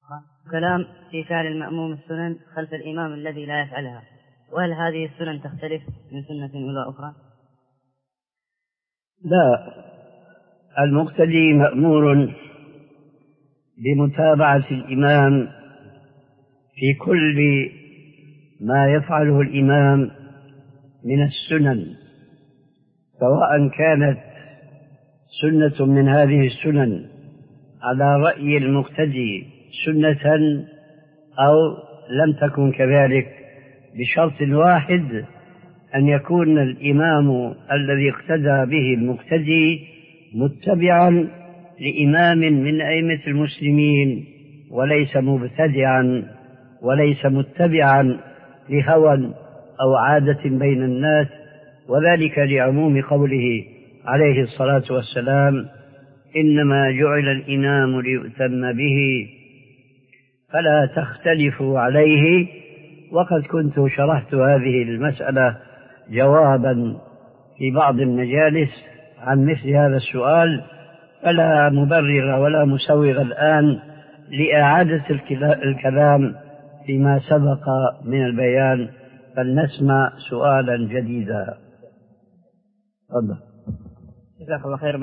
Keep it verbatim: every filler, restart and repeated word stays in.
كلام في فعل المأموم السنن خلف الإمام الذي لا يفعلها، وهل هذه السنن تختلف من سنة إلى أخرى؟ لا، المقتدي مأمور بمتابعة الإمام في كل ما يفعله الإمام من السنن، سواء كانت سنة من هذه السنن على رأي المقتدي سنة أو لم تكن كذلك، بشرط واحد: أن يكون الإمام الذي اقتدى به المقتدي متبعا لإمام من أئمة المسلمين، وليس مبتدعا وليس متبعا لهوى أو عادة بين الناس، وذلك لعموم قوله عليه الصلاة والسلام: إنما جعل الإمام ليؤتم به فلا تختلفوا عليه. وقد كنت شرحت هذه المسألة جوابا في بعض المجالس عن مثل هذا السؤال، فلا مبرر ولا مسوغ الآن لإعادة الكلام فيما سبق من البيان، فلنسمع سؤالا جديدا. تفضل. جزاك الله خير.